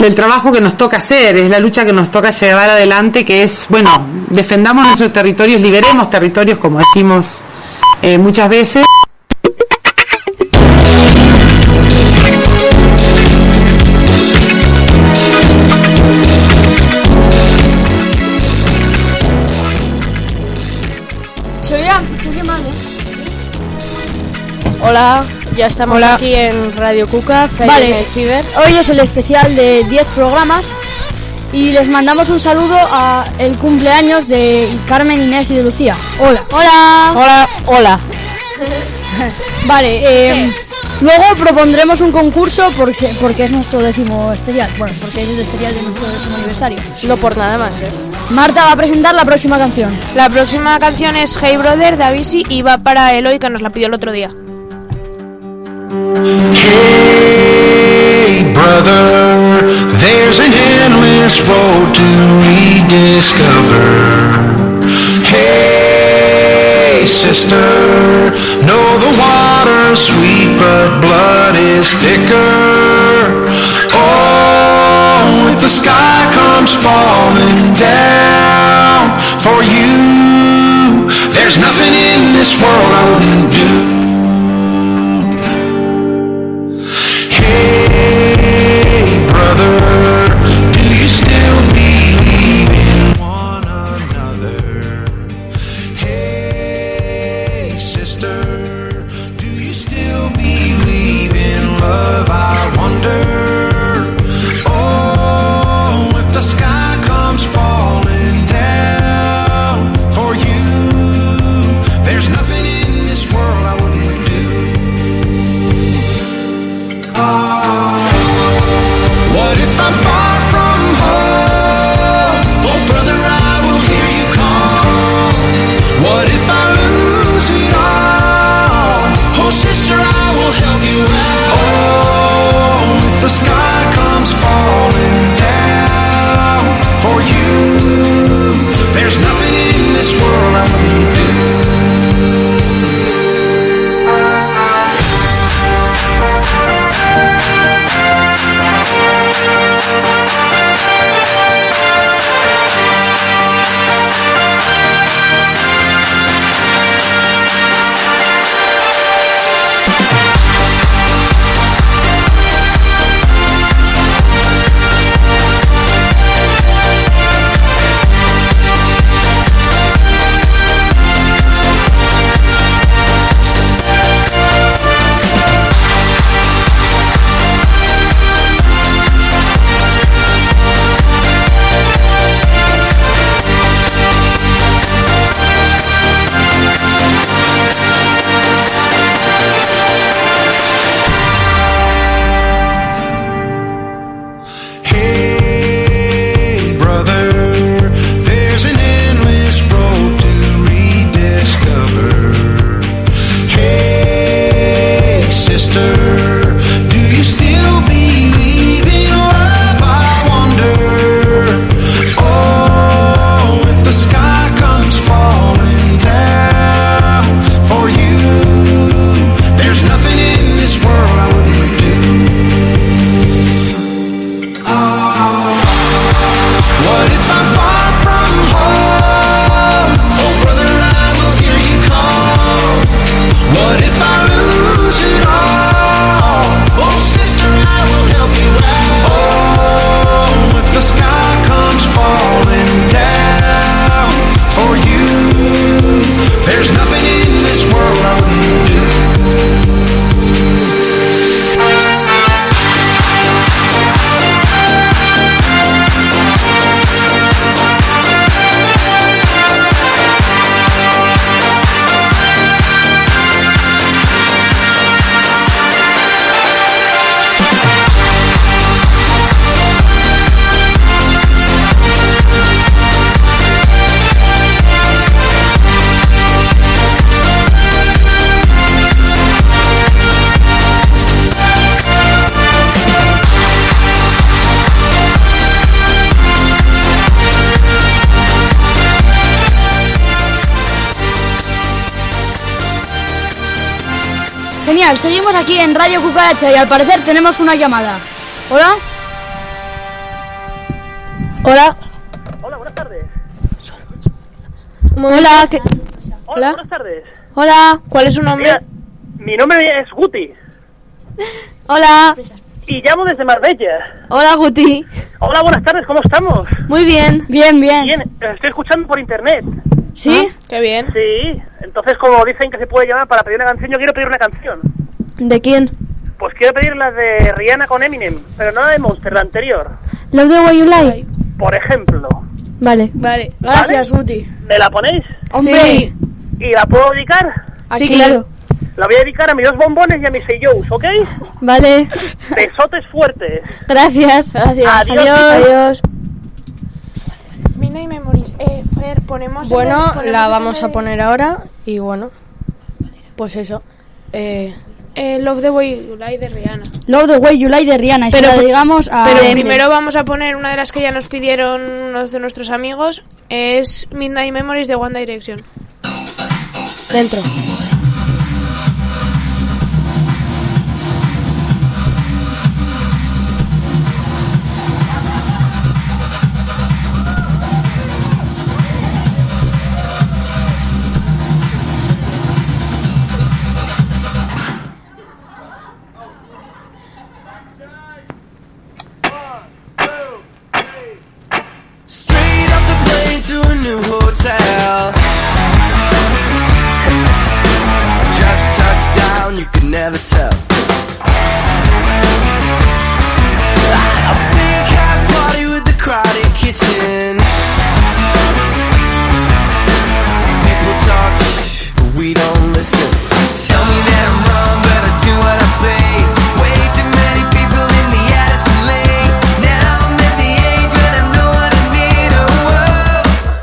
del trabajo que nos toca hacer, es la lucha que nos toca llevar adelante, que es, bueno, defendamos nuestros territorios, liberemos territorios, como decimos muchas veces. Hola, ya estamos aquí en Radio Cuca, vale. Hoy es el especial de 10 programas y les mandamos un saludo a el cumpleaños de Carmen, Inés y de Lucía. Hola. Hola. Hola. Hola. Vale, luego propondremos un concurso porque es nuestro 10º especial. Bueno, porque es el especial de nuestro 10º aniversario. No por nada más, Marta va a presentar la próxima canción. La próxima canción es Hey Brother de Avicii y va para Eloy, que nos la pidió el otro día. Hey brother, there's an endless road to rediscover. Hey sister, know the water's sweet but blood is thicker. Oh, if the sky comes falling down for you, there's nothing in this world I wouldn't do. Genial, seguimos aquí en Radio Cucaracha y al parecer tenemos una llamada. ¿Hola? Hola. Hola, buenas tardes. Hola. Hola, buenas tardes. Hola. ¿Cuál es su nombre? Mira, mi nombre es Guti Hola. y llamo desde Marbella. Hola, Guti. Hola, buenas tardes, ¿cómo estamos? Muy bien. Bien. Bien, estoy escuchando por internet. ¿Sí? Qué bien. Sí, entonces como dicen que se puede llamar para pedir una canción, yo quiero pedir una canción. ¿De quién? Pues quiero pedir la de Rihanna con Eminem, pero no la de Monster, la anterior. Love the Way You Lie. Por ejemplo. Vale. Gracias, Guti. ¿Me la ponéis? Hombre. Sí. ¿Y la puedo dedicar? Sí, claro. La voy a dedicar a mis 2 bombones y a mis 6 Joes, ¿ok? Vale. Besotes fuertes. Gracias. Adiós. Midnight Memories. Fer, ponemos... Bueno, ponemos la esa vamos a de- poner ahora y bueno, pues eso. Love the Way You Lie de Rihanna. Love the Way You Lie de Rihanna. Y Pero- se la digamos a... Pero Eminem. primero vamos a poner una de las que ya nos pidieron unos de nuestros amigos. Es Midnight Memories de One Direction. Dentro. Straight off the plane to a new hotel. Just touched down, you could never tell. A big house party with the crowded kitchen. People talk, but we don't listen. Tell me that I'm wrong, but I do what I face. Way too many people in the Addison lane. Now I'm at the age when I know what I need. Oh, whoa.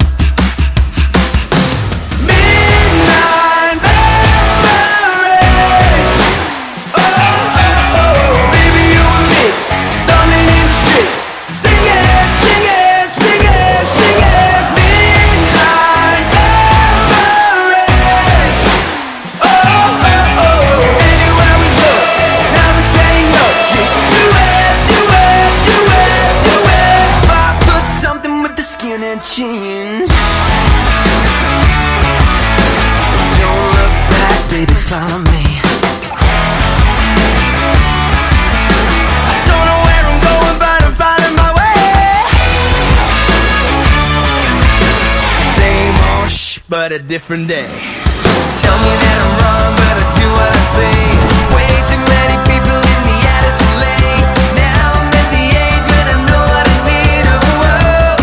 Midnight memories. Oh, oh, oh. Baby, you and me, standing in the street. Sing it, sing it, sing it, sing it. Midnight memories. Oh, oh, oh. Anywhere we go, never saying no. Just do it, do it, do it, do it. 5 foot something with the skin and jeans. Don't look back, baby, follow me. I don't know where I'm going, but I'm finding my way. Same old but a different day. Tell me that I'm wrong, but I do what I think. Way too many people in the Addison lane. Now I'm at the age when I know what I need. Oh, whoa.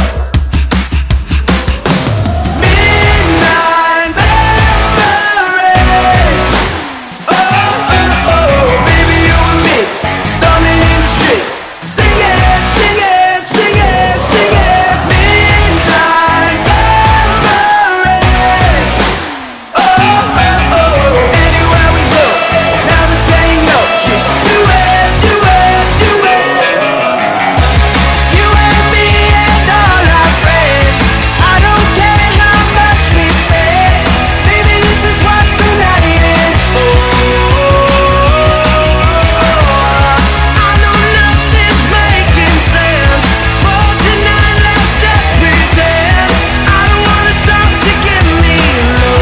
Midnight memories. Oh, oh, oh. Baby, you and me, standing in the street. Sing it, sing it, sing it, sing it. Midnight memories. Oh, oh, oh. Anywhere we go, never saying no. Just do it, do it, do it. You and me and all our friends. I don't care how much we spend. Baby, this is what the night is for. I know nothing's making sense. For tonight, let's just pretend. I don't wanna stop to get me low.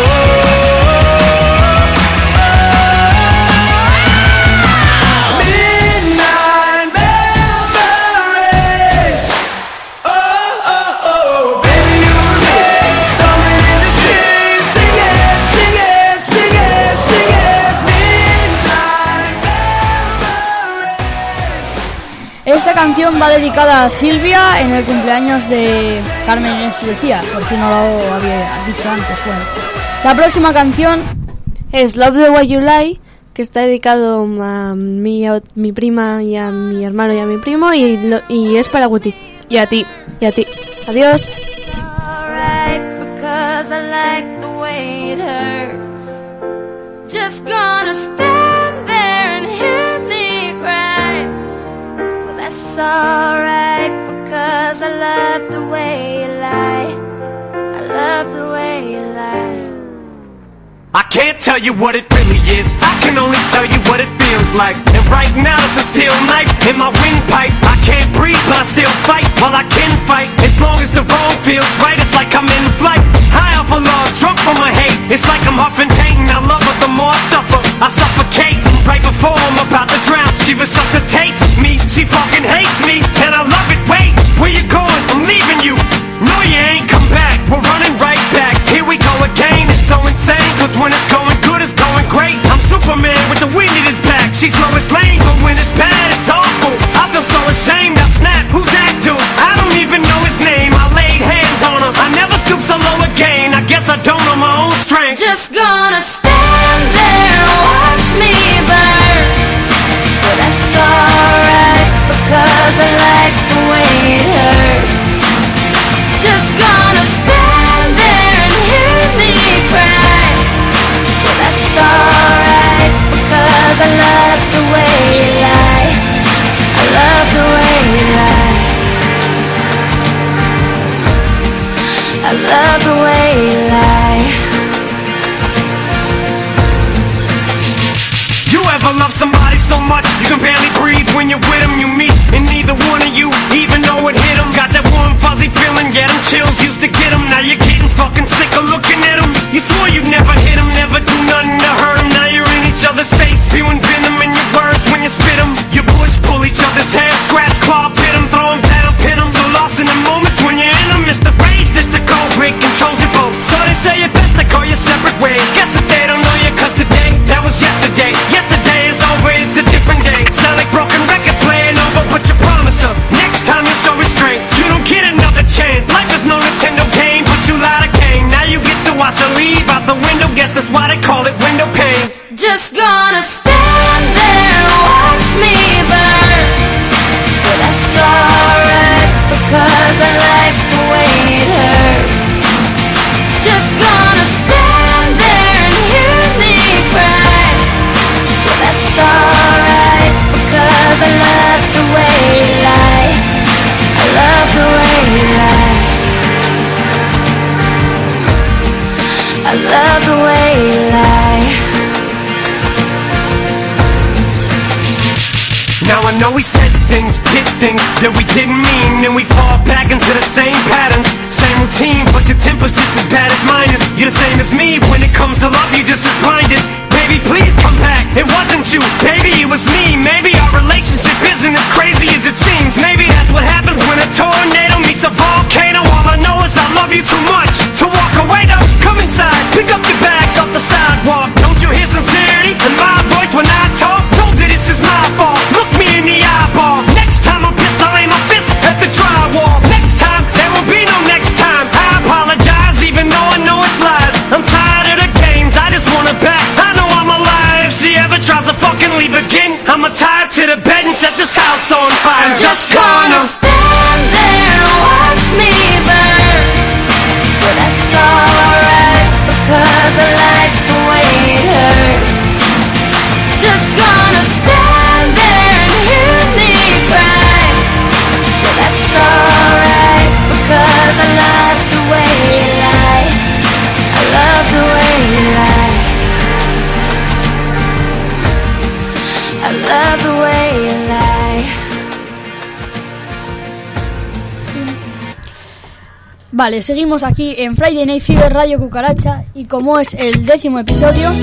Midnight memories. Oh, oh, oh. Baby, you and me, somewhere in the street. Sing it, sing it, sing it, sing it. Midnight memories. Esta canción va dedicada a Silvia en el cumpleaños de Carmen Inés decía, por si no lo había dicho antes. Bueno, la próxima canción Es Love the Way You Lie, que está dedicado a mi prima y a mi hermano y a mi primo y es para Guti. Y a ti. Y a ti. Adiós. Alright, because I like the way it hurts. Just gonna stand there and hear me cry. Well, that's alright, because I love the way you lie. I love the way you lie. I can't tell you what it really is. I can only tell you what it feels like. And right now it's a steel knife in my windpipe. I can't breathe, but I still fight while I can fight. long as the road feels right, it's like I'm in flight. High off of love, drunk from my hate. It's like I'm huffing pain. I love her, the more I suffer, I suffocate. Right before I'm about to drown, she resuscitates me. She fucking hates me, and I love it. Wait, where you going? I'm leaving you. No, you ain't come back. We're running right back. Here we go again. It's so insane, cause when it's going good, it's going great. I'm Superman with the wind in his back. She's Lois Lane, but when it's bad, it's awful. I feel so ashamed. I snap. Who's that dude? I don't even know his name. I laid hands on him. I never stoop so low again. I guess I don't know my own strength. Just gonna stand there and watch me burn. But that's alright, because I like the way it hurts. Just gonna stand there and hear me cry. But that's alright, because I love the way you lie. I love the way you lie. I love the way you lie. You ever love somebody so much you can barely breathe when you're with them? You meet, and neither one of you even know it hit them. Got that warm fuzzy feeling, yeah, them chills used to get them. Now you're getting fucking sick of looking at them. You swore you'd never hit them, never do nothing to hurt them. Now you're in each other's face, spewing venom in your words when you spit them. You push, pull each other's hair, scratch, claw, pit them, throw them down, pin them. So lost in the moments when you're in them, it's the race that's the cold break controls your boat. So they say it best to go your separate ways. Guess that they don't know you, cause today, that was yesterday. Yesterday is over, it's a different day. Sound like broken records playing over, but you promised her next time you show restraint. You don't get another chance. Life is no Nintendo game, but you lied again. Now you get to watch her leave out the window. Guess that's why they call it window pane. Just gonna stand there and watch me burn. But that's alright, because I like the way it hurts. Just gonna stand there and hear me cry. But that's alright, because I love the way you lie. I love the way you lie. I love the way you lie. Now I know we said things, did things that we didn't mean, and we fall back into the same patterns, same routine, but your temper's just as bad as mine is. You're the same as me, when it comes to love, you're just as blinded. Baby, please come back, it wasn't you, baby, it was me. Maybe our relationship isn't as crazy as it seems. Maybe that's what happens when a tornado meets a volcano. All I know is I love you too much to walk away. Now come inside, pick up your bags off the sidewalk. Don't you hear sincerity in my voice when I talk? Told you this is my fault, look me in the eyeball. Next time I'm pissed, I'll aim my fist at the drywall. Next time, there will be no next time. I apologize, even though I know it's lies. I'm tired of the games, I just want her back. I know I'm alive. If she ever tries to fucking leave again, I'ma tie her to the bed and set this house on fire. I'm just gonna stand there and watch me burn. But that's alright, because I like the way it hurts. Just gonna stand there and hear me cry. But that's alright, because I love the way you lie. I love the way you lie. I love the way you lie. Vale, seguimos aquí en Friday Night Fever Radio Cucaracha, y como es el 10º episodio,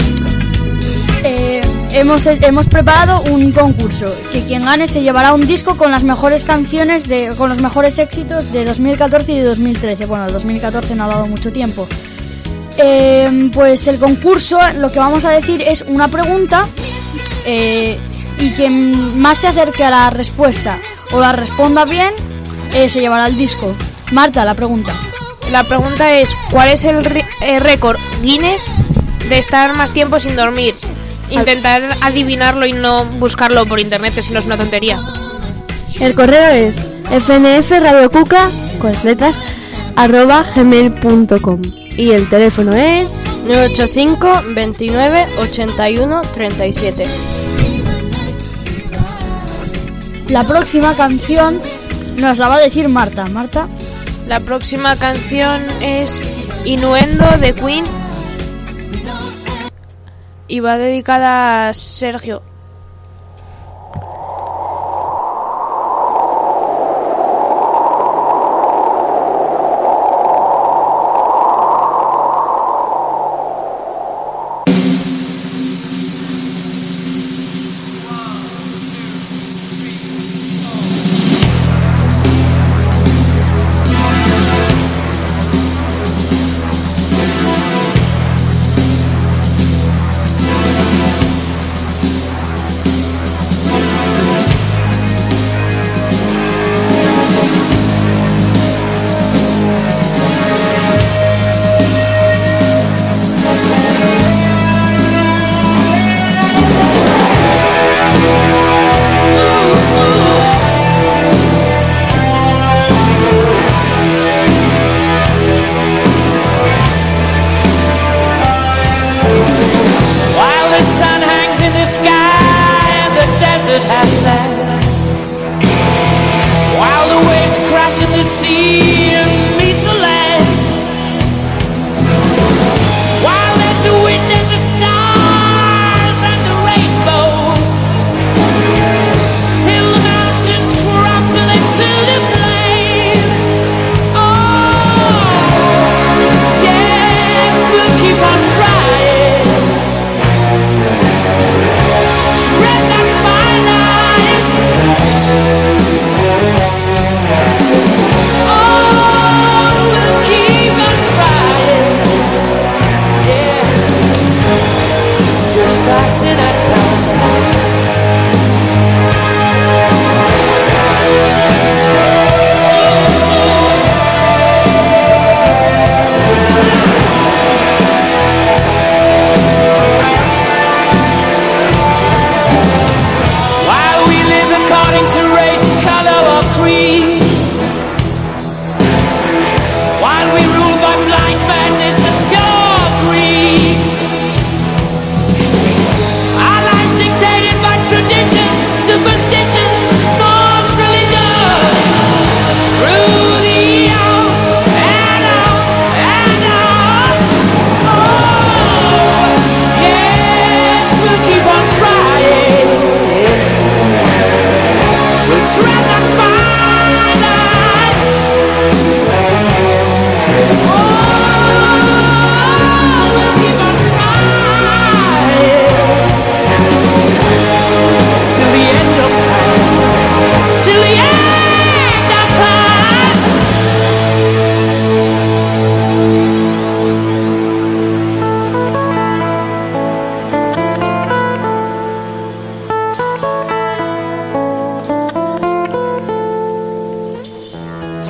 hemos preparado un concurso que quien gane se llevará un disco con las mejores canciones con los mejores éxitos de 2014 y de 2013. Bueno, el 2014 no ha dado mucho tiempo. Pues el concurso, lo que vamos a decir es una pregunta, y quien más se acerque a la respuesta o la responda bien, se llevará el disco. Marta, la pregunta. La pregunta es, ¿cuál es el récord Guinness de estar más tiempo sin dormir? Intentar adivinarlo y no buscarlo por internet, que si no es una tontería. El correo es fnfradiocuca@gmail.com y el teléfono es 985 29 81 37. La próxima canción nos la va a decir Marta. Marta. La próxima canción es Innuendo de Queen y va dedicada a Sergio.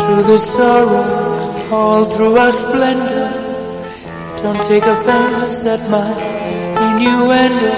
through the sorrow, all through our splendor. Don't take offense at my innuendo.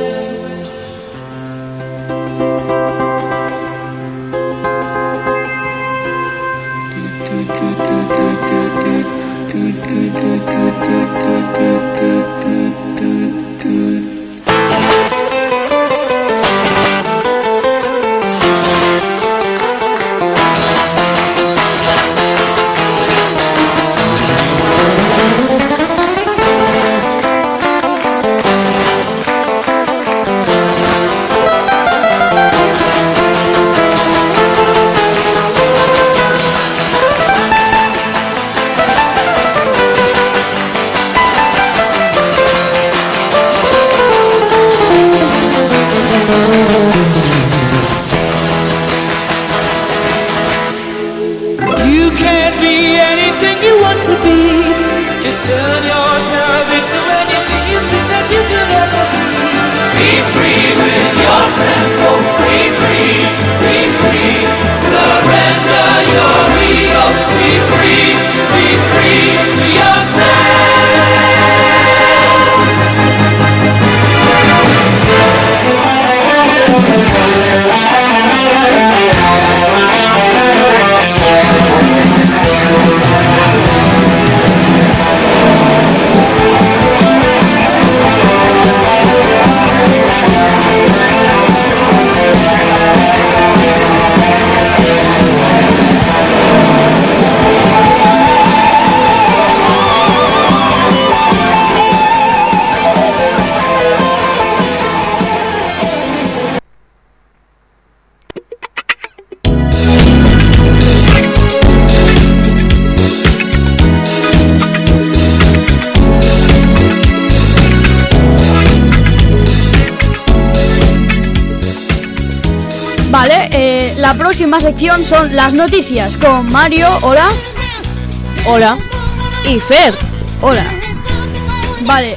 You can't be anything you want to be. Just turn yourself into anything you think that you could ever be. Be free with your tempo. Be free, be free. Surrender your ego. Be free to yourself. Vale, la próxima sección son las noticias con Mario. Hola. Hola. Y Fer. Hola. Vale.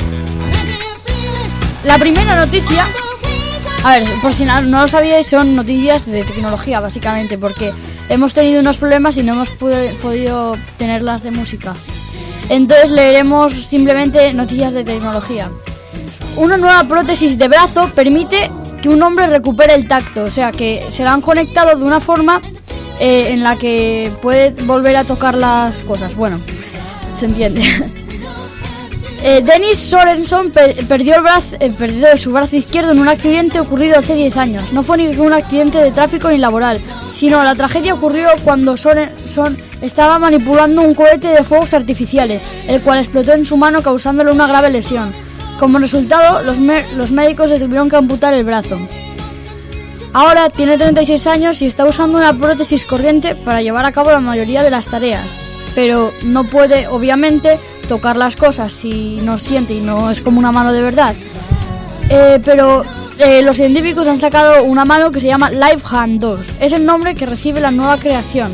La primera noticia, a ver, por si no lo sabíais, son noticias de tecnología básicamente, porque hemos tenido unos problemas y no hemos podido tenerlas de música. Entonces leeremos simplemente noticias de tecnología. Una nueva prótesis de brazo permite que un hombre recupere el tacto, o sea que se lo han conectado de una forma en la que puede volver a tocar las cosas. Bueno, se entiende. Dennis Sorenson perdió su brazo izquierdo en un accidente ocurrido hace 10 años. No fue ni un accidente de tráfico ni laboral, sino la tragedia ocurrió cuando Sorenson estaba manipulando un cohete de fuegos artificiales, el cual explotó en su mano causándole una grave lesión. Como resultado, los médicos le tuvieron que amputar el brazo. Ahora tiene 36 años y está usando una prótesis corriente para llevar a cabo la mayoría de las tareas, pero no puede, obviamente, tocar las cosas si no siente y no es como una mano de verdad. Pero los científicos han sacado una mano que se llama Live Hand 2. Es el nombre que recibe la nueva creación.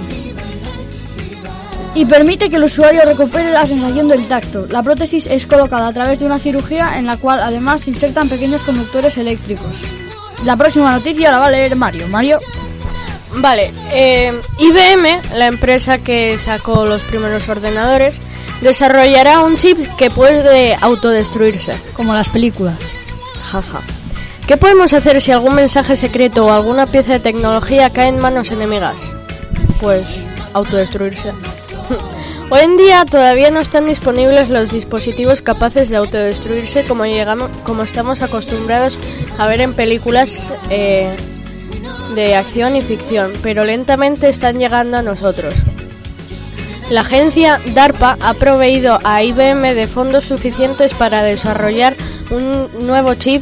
Y permite que el usuario recupere la sensación del tacto. La prótesis es colocada a través de una cirugía en la cual además se insertan pequeños conductores eléctricos. La próxima noticia la va a leer Mario. Mario. Vale, IBM, la empresa que sacó los primeros ordenadores, desarrollará un chip que puede autodestruirse. Como las películas. Jaja. ¿Qué podemos hacer si algún mensaje secreto o alguna pieza de tecnología cae en manos enemigas? Pues autodestruirse. Hoy en día todavía no están disponibles los dispositivos capaces de autodestruirse como estamos acostumbrados a ver en películas de acción y ficción, pero lentamente están llegando a nosotros. La agencia DARPA ha proveído a IBM de fondos suficientes para desarrollar un nuevo chip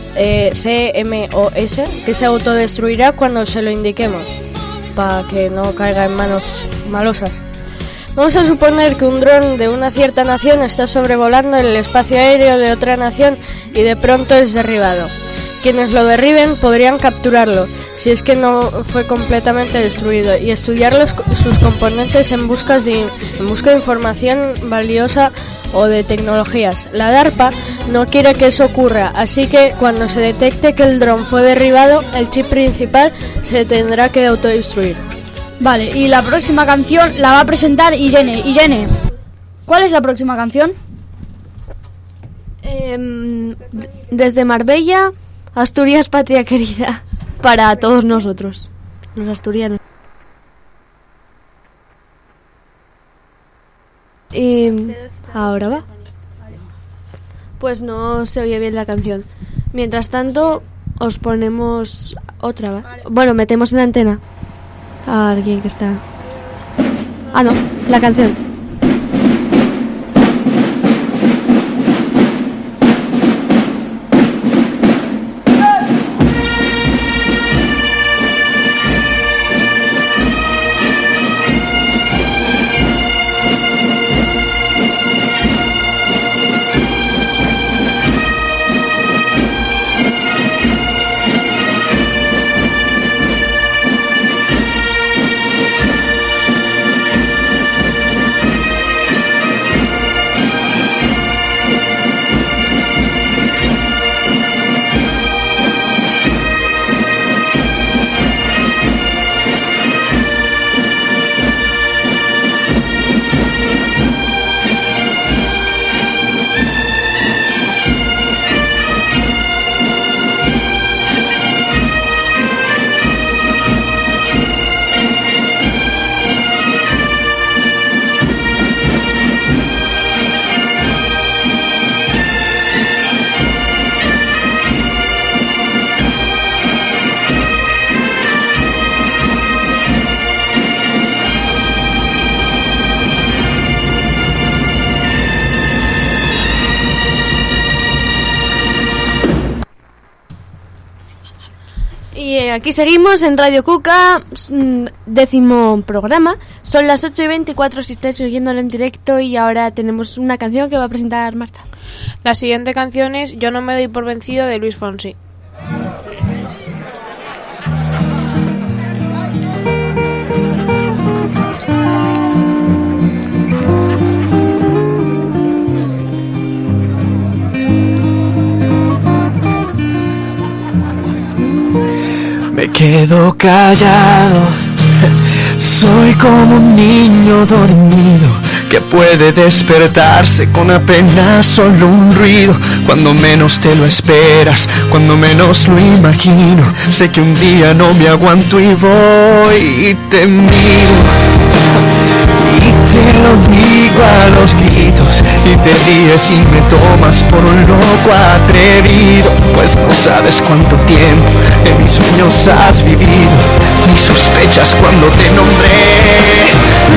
CMOS que se autodestruirá cuando se lo indiquemos, para que no caiga en manos malosas. Vamos a suponer que un dron de una cierta nación está sobrevolando el espacio aéreo de otra nación y de pronto es derribado. Quienes lo derriben podrían capturarlo, si es que no fue completamente destruido, y estudiar sus componentes en busca de información valiosa o de tecnologías. La DARPA no quiere que eso ocurra, así que cuando se detecte que el dron fue derribado, el chip principal se tendrá que autodestruir. Vale, y la próxima canción la va a presentar Irene. Irene, ¿cuál es la próxima canción? Desde Marbella, Asturias, patria querida, para todos nosotros, los asturianos. Y ahora va. Pues no se oye bien la canción. Mientras tanto, os ponemos otra, ¿va? Bueno, metemos en la antena a alguien que está... Ah, no, la canción. Y aquí seguimos en Radio Cuca, 10º programa. Son las 8:24 si estáis oyéndolo en directo, y ahora tenemos una canción que va a presentar Marta. La siguiente canción es Yo no me doy por vencido, de Luis Fonsi. Me quedo callado, soy como un niño dormido que puede despertarse con apenas solo un ruido. Cuando menos te lo esperas, cuando menos lo imagino, sé que un día no me aguanto y voy y te miro. Y te lo digo a los gritos, y te ríes y me tomas por un loco atrevido. Pues no sabes cuánto tiempo en mis sueños has vivido, ni sospechas cuando te nombré.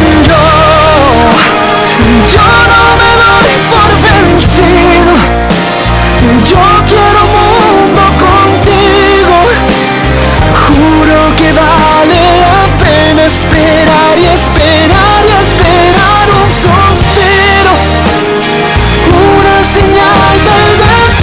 Yo no me doy por vencido, yo quiero mundo contigo. Juro que vale la pena esperar y esperar y esperar un suspiro, una señal del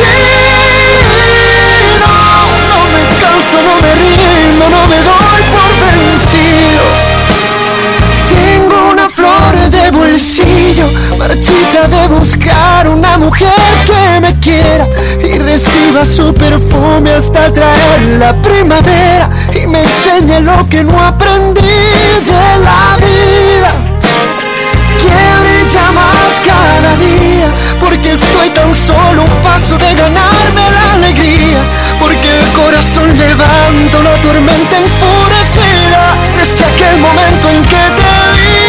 destino. No me canso, no me rindo, no me doy por vencido. Tengo una flor de bolsillo, marchita de buscar una mujer que me quiera y reciba su perfume hasta traer la primavera y me enseñe lo que no aprendí de la vida, que brilla más cada día, porque estoy tan solo un paso de ganarme la alegría, porque el corazón levanta una tormenta enfurecida desde aquel momento en que te vi.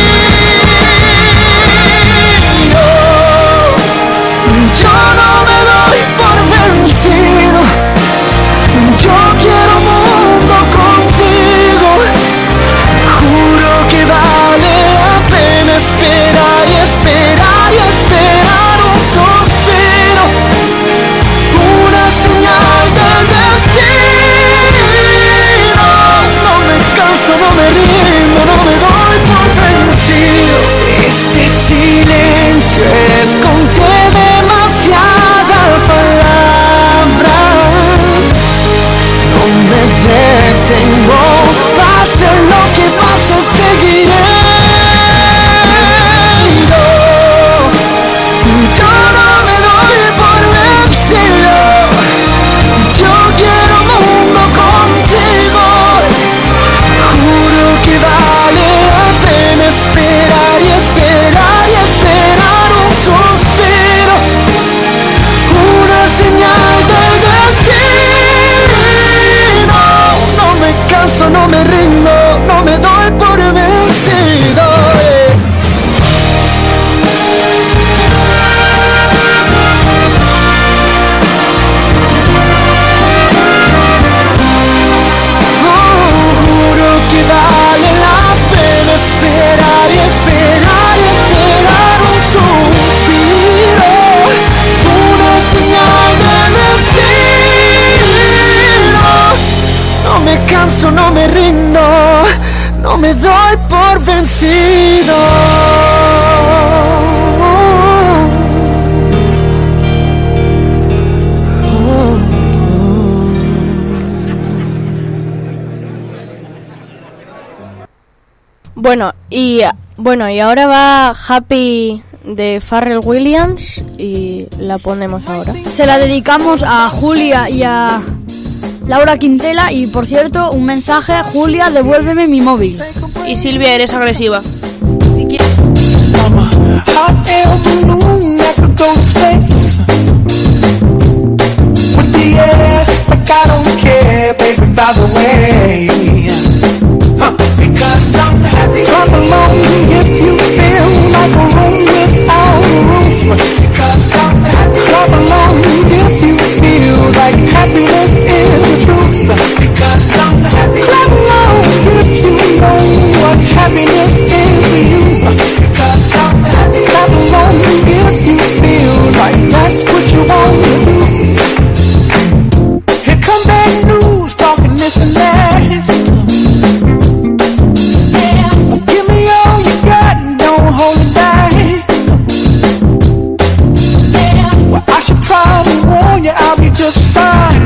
Yo no me doy por vencido, yo quiero mundo contigo. Juro por vencido. Bueno, y ahora va Happy de Pharrell Williams y la ponemos ahora. Se la dedicamos a Julia y a Laura Quintela. Y por cierto, un mensaje: Julia, devuélveme mi móvil. Y Silvia, eres agresiva. Hot air balloon that could go to space. With the air, like I don't care, baby, by the way. Because I'm happy. Clap along if you feel like a room without a roof. Because I'm happy. Clap along if you feel like happiness is the truth. Because I'm happy. Clap along if you know what happiness is to you. Because I'm happy. Clap along if you feel like that's what you want to do. Here come bad news, talking this and that. Yeah. Well, give me all you got and don't hold it back. Yeah. Well, I should probably warn you, I'll be just fine.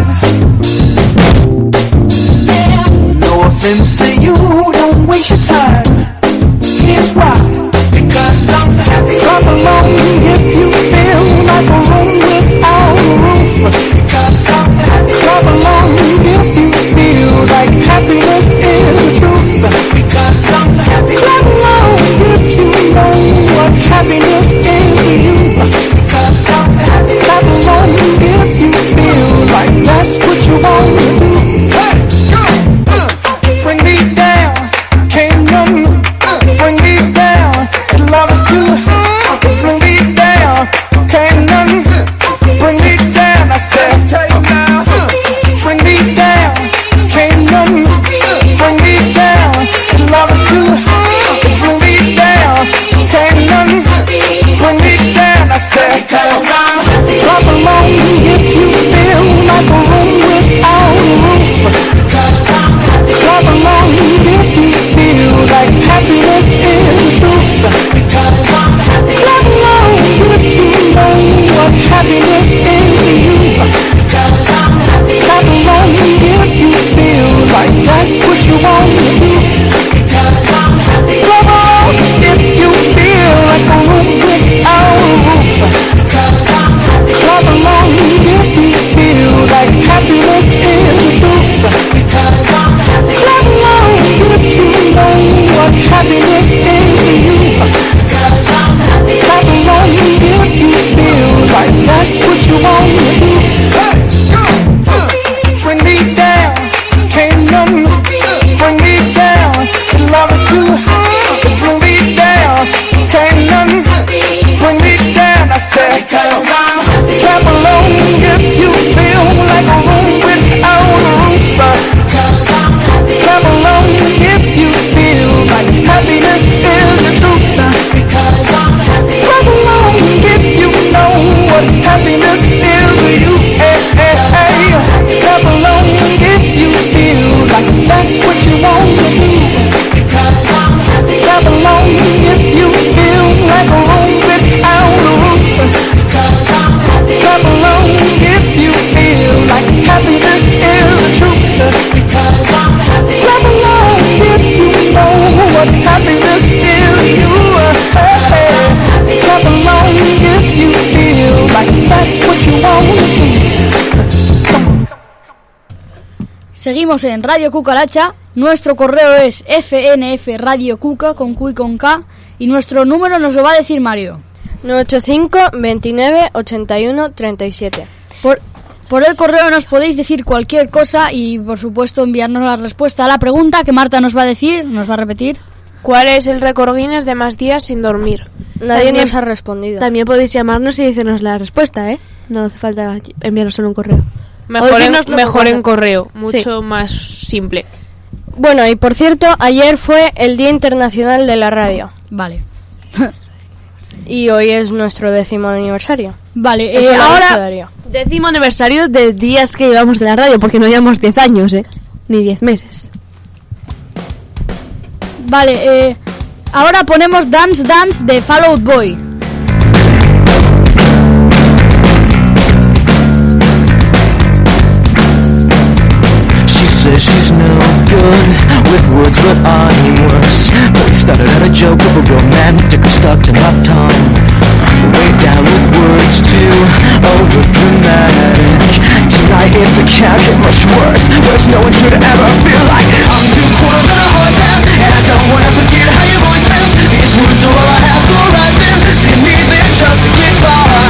Yeah. No offense to you, don't waste your time. Here's why. Because I'm happy. Clap along if you feel like a room without a roof. Because I'm happy. Clap along if you feel like happiness is the truth. Because I'm happy. Clap along if you know what happiness is to you. Because I'm happy. Clap along if you feel like that's what you want to do. Hey, bring me down, can't none bring me down. Love is too high, bring me down. Can't none bring me down. I said, take now. Bring me down. Can't none bring me down. Love is too high, bring me down. Can't none bring me down. I said, cause I'm happy. Clap along if you feel like a room without a roof. Cause I'm happy. Clap along if you feel like happiness is the truth. Because I'm happy. Clap along if you know what happiness is to you. Because I'm happy. Clap along if you feel like that's what you want to do. Because I'm happy. Clap along if you feel like a room without a roof. Because I'm happy. Clap along if you feel like happiness is the truth. Because I'm happy. Clap along if you know what happiness is to you. Because I'm happy. Clap along if you feel like that's what you want to do. Hey, bring me down, can't none bring me down. Love is too high, bring me down. Can't none bring me down. I said, because I'm happy. Clap along if you feel like a room without a roof. Because I'm happy. Clap along if you feel like happiness is the truth. Because I'm happy. Clap along if you know what happiness is to you. Hey, hey, hey. Clap along if you feel like that's what you want to do. Because I'm happy. Clap along if you feel like a room without a roof. Because I'm happy. Clap along if you feel like happiness is the truth. Because I'm happy. Clap along if you know what happiness is to you. Hey, hey. Clap along if you feel like that's what you want to do. Seguimos en Radio Cucaracha. Nuestro correo es fnfradiocuca con Q y con K. Y nuestro número nos lo va a decir Mario. 985 29 81 37. Por el correo nos podéis decir cualquier cosa y, por supuesto, enviarnos la respuesta a la pregunta que Marta nos va a decir, nos va a repetir. ¿Cuál es el récord Guinness de más días sin dormir? Nadie nos ha respondido. También podéis llamarnos y decirnos la respuesta, ¿eh? No hace falta enviarnos solo un correo. Mejor en correo, mucho más simple. Bueno, y por cierto, ayer fue el Día Internacional de la Radio. Vale. Y hoy es nuestro 10º aniversario. Vale, ahora 10º aniversario de días que llevamos de la radio, porque no llevamos 10 años, ni 10 meses. Vale, ahora ponemos Dance Dance de Fall Out Boy. Says she's no good with words, but I'm worse. But it started out a joke of a romantic stuck to my tongue. Way down with words too over dramatic. Tonight it's a can't get much worse. Worse, no one should ever feel like I'm 2 quarters and a heart down, and I don't wanna forget how your voice sounds. These words are all I have, so write them. So you need them just to get by.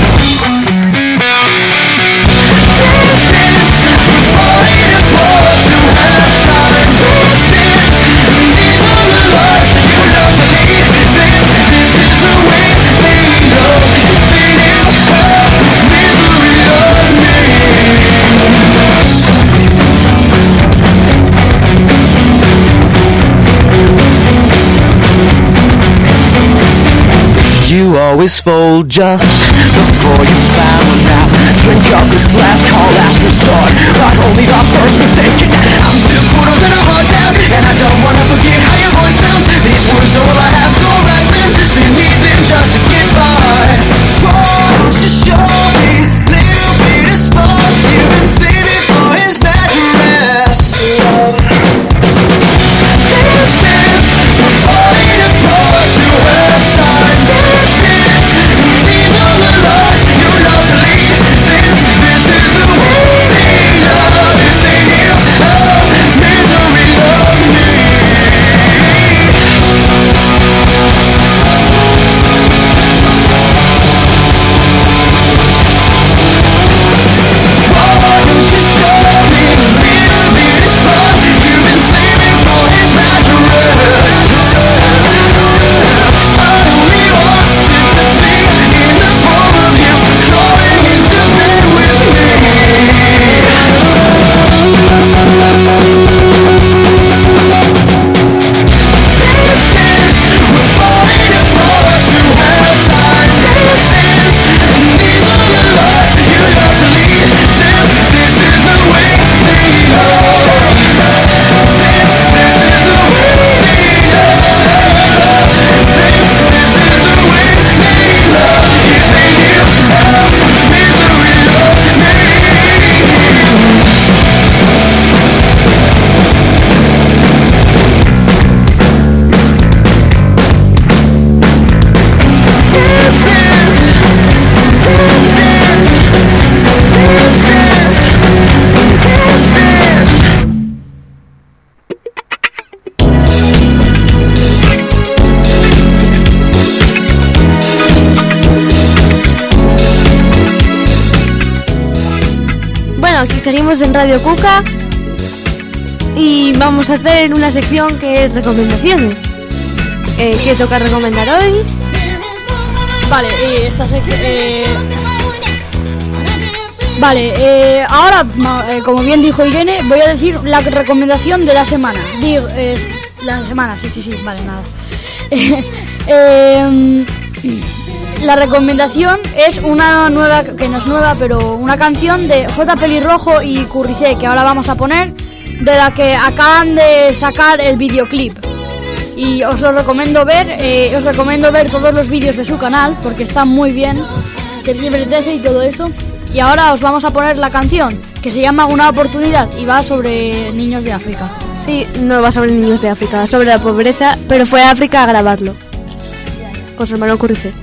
You always fold just before you foul out. Drink up its last call, last resort, but only the first mistake. I'm 2 quarters and a heart down, and I don't wanna forget how your voice sounds. These words are all I have, so write them. So you need them just to get by. Won't you show me little bit of spark? You've been saving for his mattress. Dance, dance, we're falling apart. You have time. Dance, dance, these are the lies you love to lead. Dance, this is the way they love. If they knew how misery loved me. Why don't you show me a little bit of spark? You've been saving for his mattress. I only want sympathy in the form of you crawling into bed with me. Dance, dance, we're falling apart to have time. Dance, dance, these are the lies you love to lead. Dance, this is the way they love. Dance, this is the way they love. Dance, this is the way they love. If they knew how misery loved me. Dance, dance, dance, dance, dance, dance, dance, dance. Bueno, aquí seguimos en Radio Cuca y vamos a hacer una sección que es recomendaciones. ¿Qué toca recomendar hoy? Vale, esta sección... Vale, ahora, como bien dijo Irene, voy a decir la recomendación de la semana. Digo, la semana, sí, vale, nada. La recomendación es una nueva, que no es nueva, pero una canción de J. Pelirrojo y Curricé, que ahora vamos a poner, de la que acaban de sacar el videoclip. Y os lo recomiendo ver, todos los vídeos de su canal, porque están muy bien, Septiembre 13 y todo eso. Y ahora os vamos a poner la canción, que se llama Una oportunidad, y va sobre niños de África. Sí, no va sobre niños de África, va sobre la pobreza, pero fue a África a grabarlo con su hermano Curricé.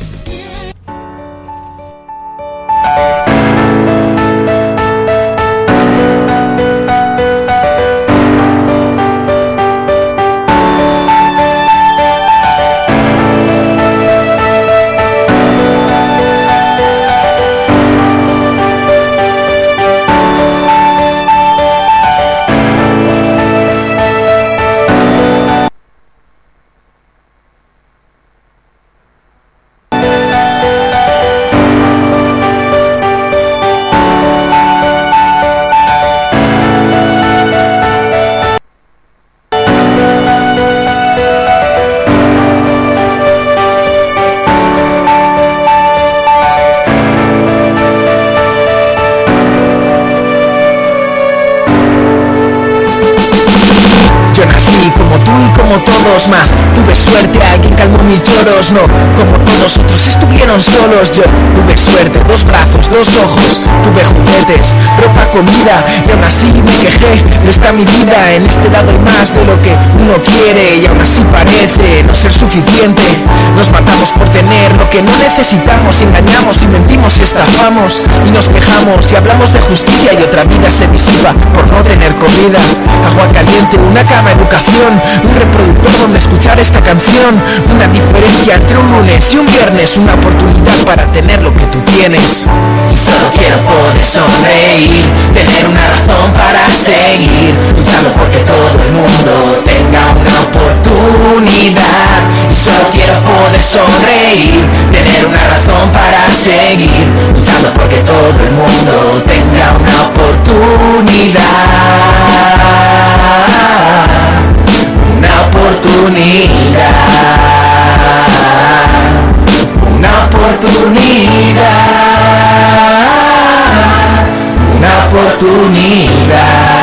suerte, alguien calmó mis lloros. No, como todos otros estuvieron solos. Yo tuve suerte, 2 brazos, 2 ojos, tuve juguetes, ropa, comida, y aún así me quejé. Está mi vida, en este lado hay más de lo que uno quiere, y aún así parece no ser suficiente. Nos matamos por tener lo que no necesitamos, engañamos y mentimos y estafamos, y nos quejamos y hablamos de justicia, y otra vida se disipa por no tener comida, agua caliente, una cama, educación, un reproductor donde escuchar esta canción. Una diferencia entre un lunes y un viernes, una oportunidad para tener lo que tú tienes. Y solo quiero poder sonreír, tener una razón para seguir, luchando porque todo el mundo tenga una oportunidad. Y solo quiero poder sonreír, tener una razón para seguir, luchando porque todo el mundo tenga una oportunidad. Una oportunidad. Una oportunidad. Una oportunidad.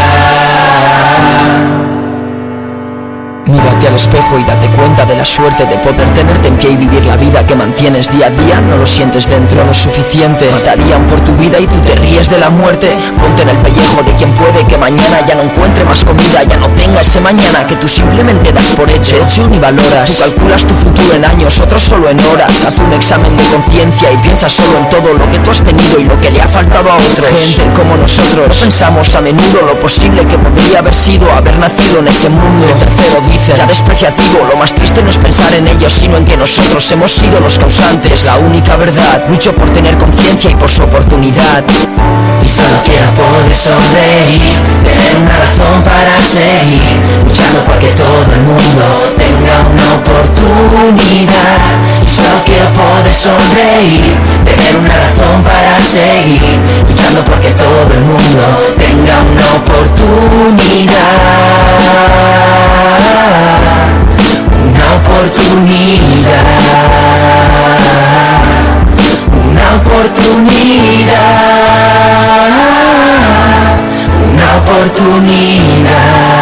Mírate al espejo y date cuenta de la suerte de poder tenerte en pie y vivir la vida que mantienes día a día. No lo sientes dentro lo suficiente. Matarían por tu vida y tú te ríes de la muerte. Ponte en el pellejo de quien puede que mañana ya no encuentre más comida, ya no tenga ese mañana que tú simplemente das por hecho ni valoras. Tú calculas tu futuro en años, otros solo en horas. Haz un examen de conciencia y piensa solo en todo lo que tú has tenido y lo que le ha faltado a otros. Gente como nosotros no pensamos a menudo lo posible que podría haber sido haber nacido en ese mundo. El tercero dice ya despreciativo, lo más triste no es pensar en ellos sino en que nosotros hemos sido los causantes. La única verdad, lucho por tener conciencia y por su oportunidad. Y solo quiero poder sonreír, tener una razón para seguir, luchando porque todo el mundo tenga una oportunidad. Y solo quiero poder sonreír, tener una razón para seguir, luchando porque todo el mundo tenga una oportunidad. Una oportunidad. Una oportunidad. Una oportunidad.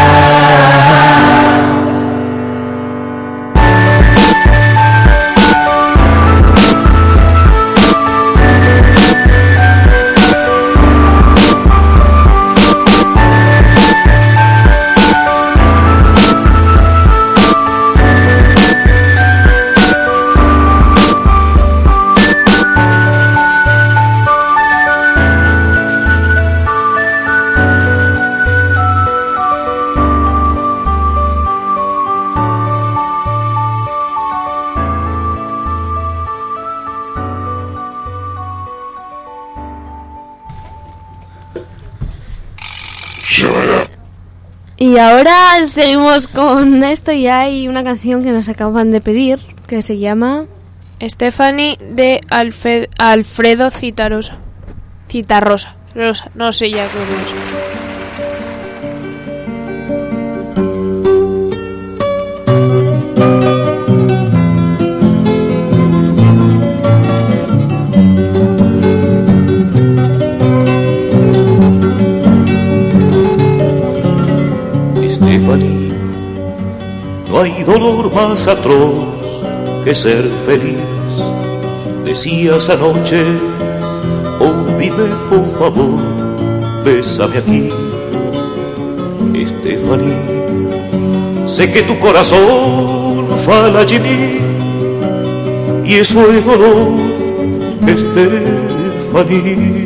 Y ahora seguimos con esto y hay una canción que nos acaban de pedir que se llama Stephanie de Alfredo Citarrosa. No sé ya qué es. No hay dolor más atroz que ser feliz. Decías anoche, oh dime por favor, bésame aquí. Stephanie, sé que tu corazón fala de mí, y eso es dolor, Stephanie.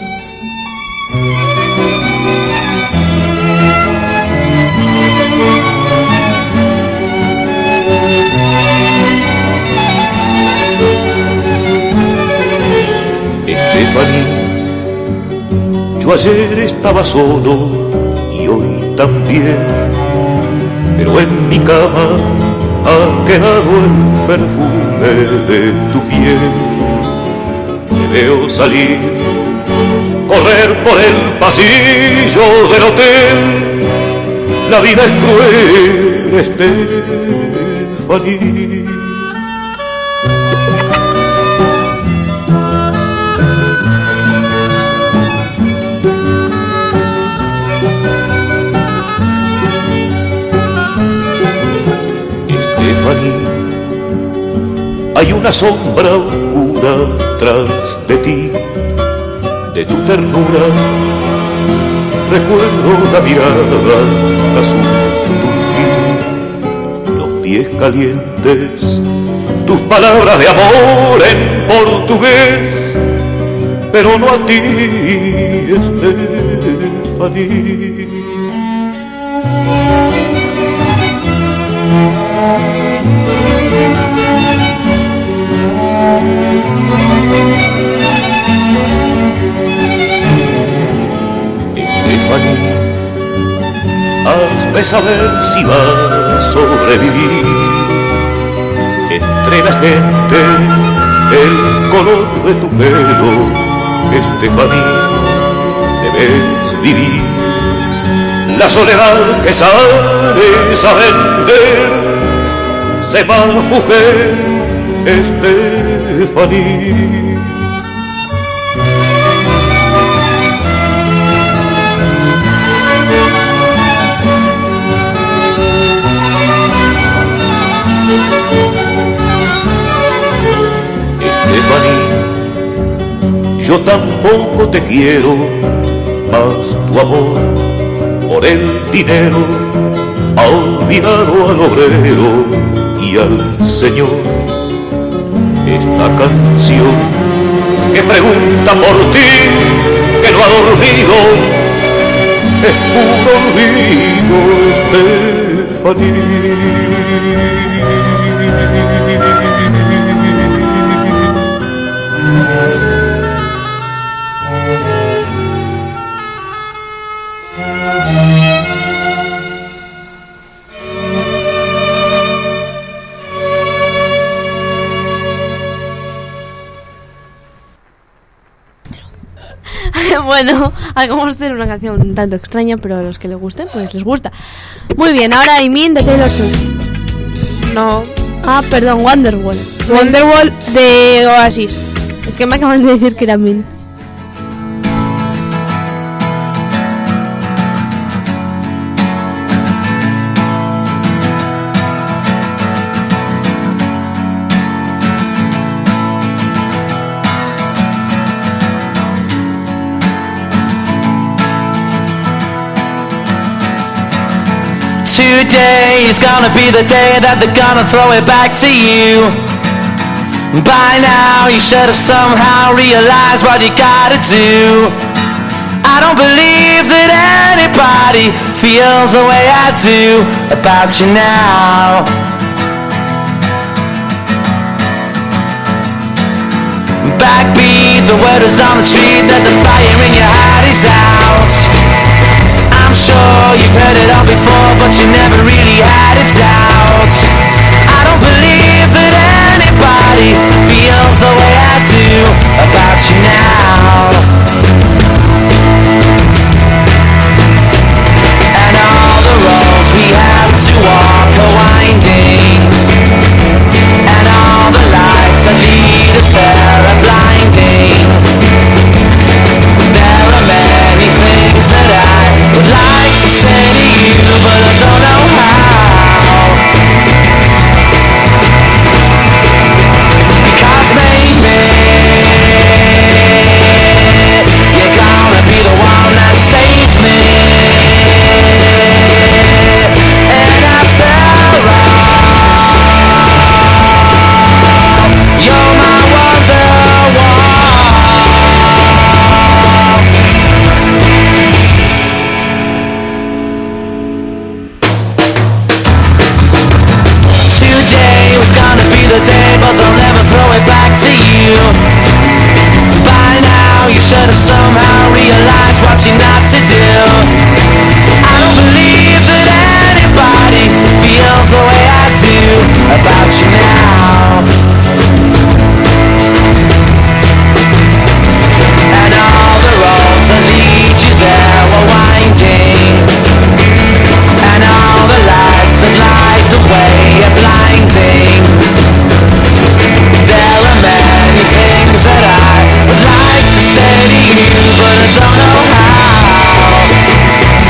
Yo ayer estaba solo y hoy también, pero en mi cama ha quedado el perfume de tu piel. Te veo salir, correr por el pasillo del hotel. La vida es cruel, Stephanie. Stephanie, hay una sombra oscura tras de ti, de tu ternura. Recuerdo la mirada azul turquí, los pies calientes, tus palabras de amor en portugués, pero no a ti, Stephanie. Stephanie, hazme saber si vas a sobrevivir. Entre la gente, el color de tu pelo, Stephanie, debes vivir. La soledad que sales a vender, sé más mujer, Stephanie. Stephanie, yo tampoco te quiero, mas tu amor por el dinero ha olvidado al obrero y al señor. Esta canción que pregunta por ti, que no ha dormido, es puro olvido, Stephanie. Bueno, acabamos de hacer una canción un tanto extraña, pero a los que les guste, pues les gusta. Muy bien, ahora Imin de Taylor Swift. No. Ah, perdón, Wonderwall. Wonderwall de Oasis. Es que me acaban de decir que era Min. Today is gonna be the day that they're gonna throw it back to you. By now you should have somehow realized what you gotta do. I don't believe that anybody feels the way I do about you now. Backbeat, the word is on the street that the fire in your heart is out. I'm sure you've heard it all before, but you never really had a doubt. I don't believe that anybody feels the way I do about you now. And all the roads we have to walk are winding, and all the lights that lead us there are blinding. There are many things that I would like to say to you, but I don't know how. Because maybe you're gonna be the one that saves me. And after all, you're my Wonderwall. Today was gonna be the day, but they'll never throw it back to you. By now you should have somehow realized what you're not to do. I don't believe that anybody feels the way I do about you now. And all the roads that lead you there were winding, and all the lights that light the way are blinding. There are many things that I would like to say to you, but I don't know how.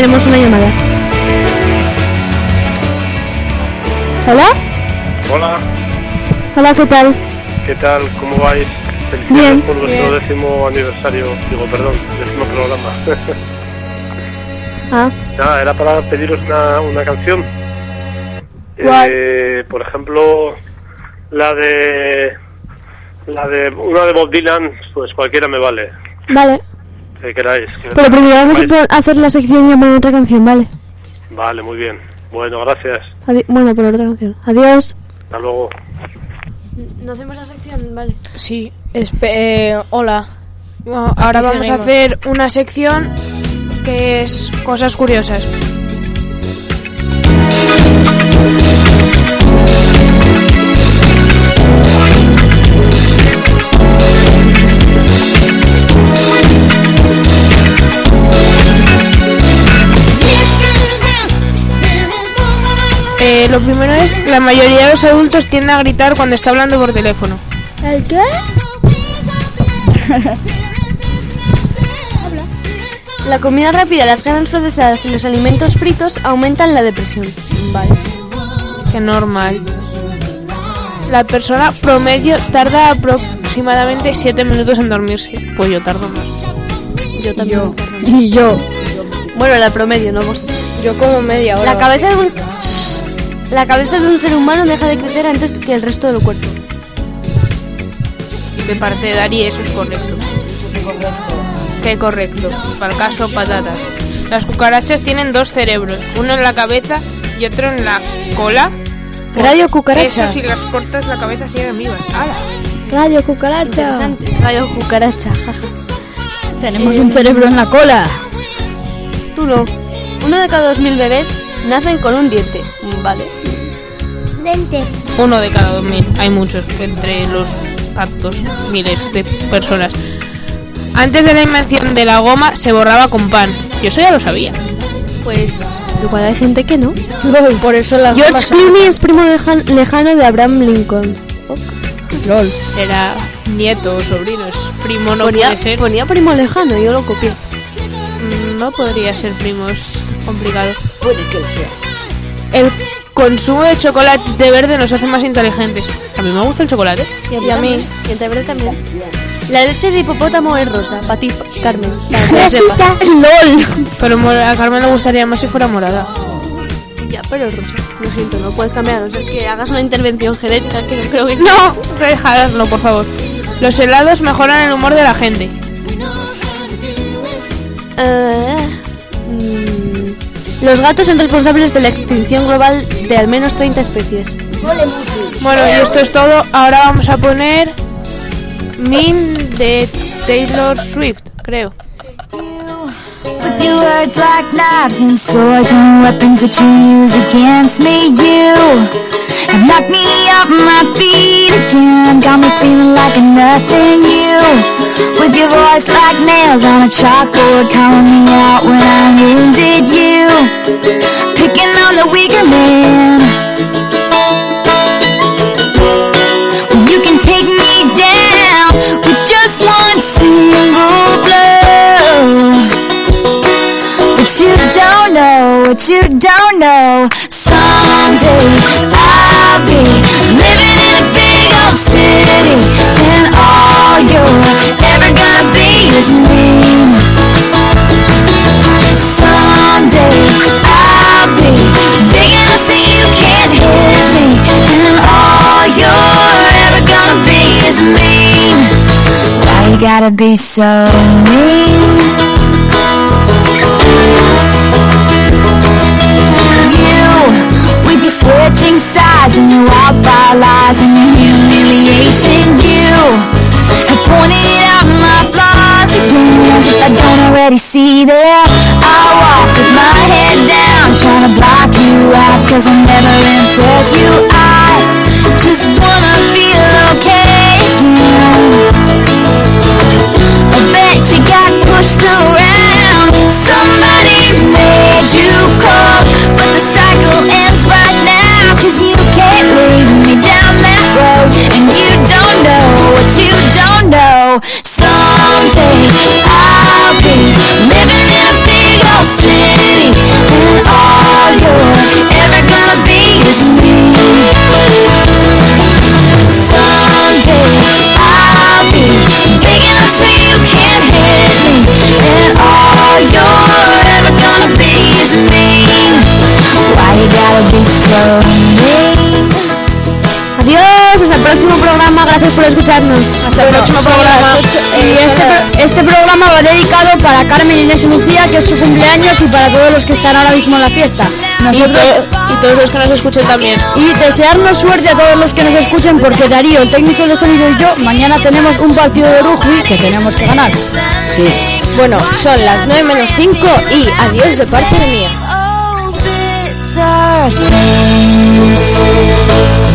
tenemos una llamada. ¿Hola? Hola, Hola, ¿qué tal? ¿qué tal? ¿Cómo vais? Bien. Felicidades por vuestro 10º aniversario, programa. Ah, Nada, era para pediros una canción. ¿cuál? Por ejemplo, una de Bob Dylan, pues cualquiera me vale, Vale. que queráis. Pero primero vamos a hacer la sección y llamar otra canción, ¿vale? Vale, muy bien. Bueno, gracias. Bueno, por otra canción. Adiós. Hasta luego. ¿No hacemos la sección? Vale. Sí. Hola. Bueno, ahora Aquí vamos a seguimos. hacer una sección que es cosas curiosas. Lo primero es, la mayoría de los adultos tienden a gritar cuando está hablando por teléfono. ¿El qué? La comida rápida, las carnes procesadas y los alimentos fritos aumentan la depresión. Vale. Qué normal. La persona promedio tarda aproximadamente 7 minutos en dormirse. Pues yo tardo más. Yo también. Y yo. Bueno, la promedio, no vos. Yo como media hora. La cabeza de un ser humano deja de crecer antes que el resto del cuerpo. De parte de Dari eso es correcto. Qué correcto. Para el caso, patatas. Las cucarachas tienen 2 cerebros, uno en la cabeza y otro en la cola. Radio cucaracha. Eso si las cortas la cabeza siguen vivas. ¡Hala! Radio cucaracha. Interesante. Radio cucaracha, jaja. Tenemos un cerebro en la cola. Tú no. 1 de cada 2000 bebés nacen con un diente. Vale. Dente. 1 de cada 2000. Hay muchos entre los tantos miles de personas. Antes de la invención de la goma se borraba con pan. Yo eso ya lo sabía. Pues igual hay gente que no. Por eso la George Clooney es primo lejano de Abraham Lincoln. LOL. Será nieto o sobrino. Es primo, no Ponía, puede ser. ponía primo lejano, yo lo copié. No podría ser primo, es complicado. Puede que lo sea. El consumo de chocolate verde nos hace más inteligentes. A mí me gusta el chocolate. Y a mí. Y el té verde también. La leche de hipopótamo es rosa. Para ti, Carmen. Para que lo sepas. LOL. Pero a Carmen le gustaría más si fuera morada. Ya, pero es rosa. Lo siento, no puedes cambiar. A no ser que hagas una intervención genética que no creo que... No, déjalo, por favor. Los helados mejoran el humor de la gente. Los gatos son responsables de la extinción global de al menos 30 especies. Bueno, y esto es todo. Ahora vamos a poner Meme de Taylor Swift, creo. With your words like knives and swords and weapons that you use against me, you have knocked me off my feet again, got me feeling like a nothing. You, with your voice like nails on a chalkboard, calling me out when I'm wounded. You, picking on the weaker man. You can take me down with just one single blow. But you don't know, what you don't know. Someday I'll be living in a big old city, and all you're ever gonna be is me. Someday I'll be big enough so you can't hit me, and all you're ever gonna be is me. Why you gotta be so mean? With your switching sides and your wildfire lies and your humiliation, you have pointed out my flaws again as if I don't already see them. I walk with my head down trying to block you out cause I'll never impress you. I just wanna feel okay again. I bet you got pushed around, somebody made you cold, but the cycle ends right now, cause you can't lead me down that road, and you don't know what you don't know. Someday I'll be living in a big old city, Adiós, hasta el próximo programa, gracias por escucharnos. Hasta el próximo programa. Y este programa va dedicado para Carmen, Inés y Lucía, que es su cumpleaños, y para todos los que están ahora mismo en la fiesta. Y todos los que nos escuchen también. Y desearnos suerte a todos los que nos escuchen, porque Darío, el técnico de sonido, y yo mañana tenemos un partido de rugby que tenemos que ganar. Sí. Bueno, son las 9:05 y adiós de parte de mía. Things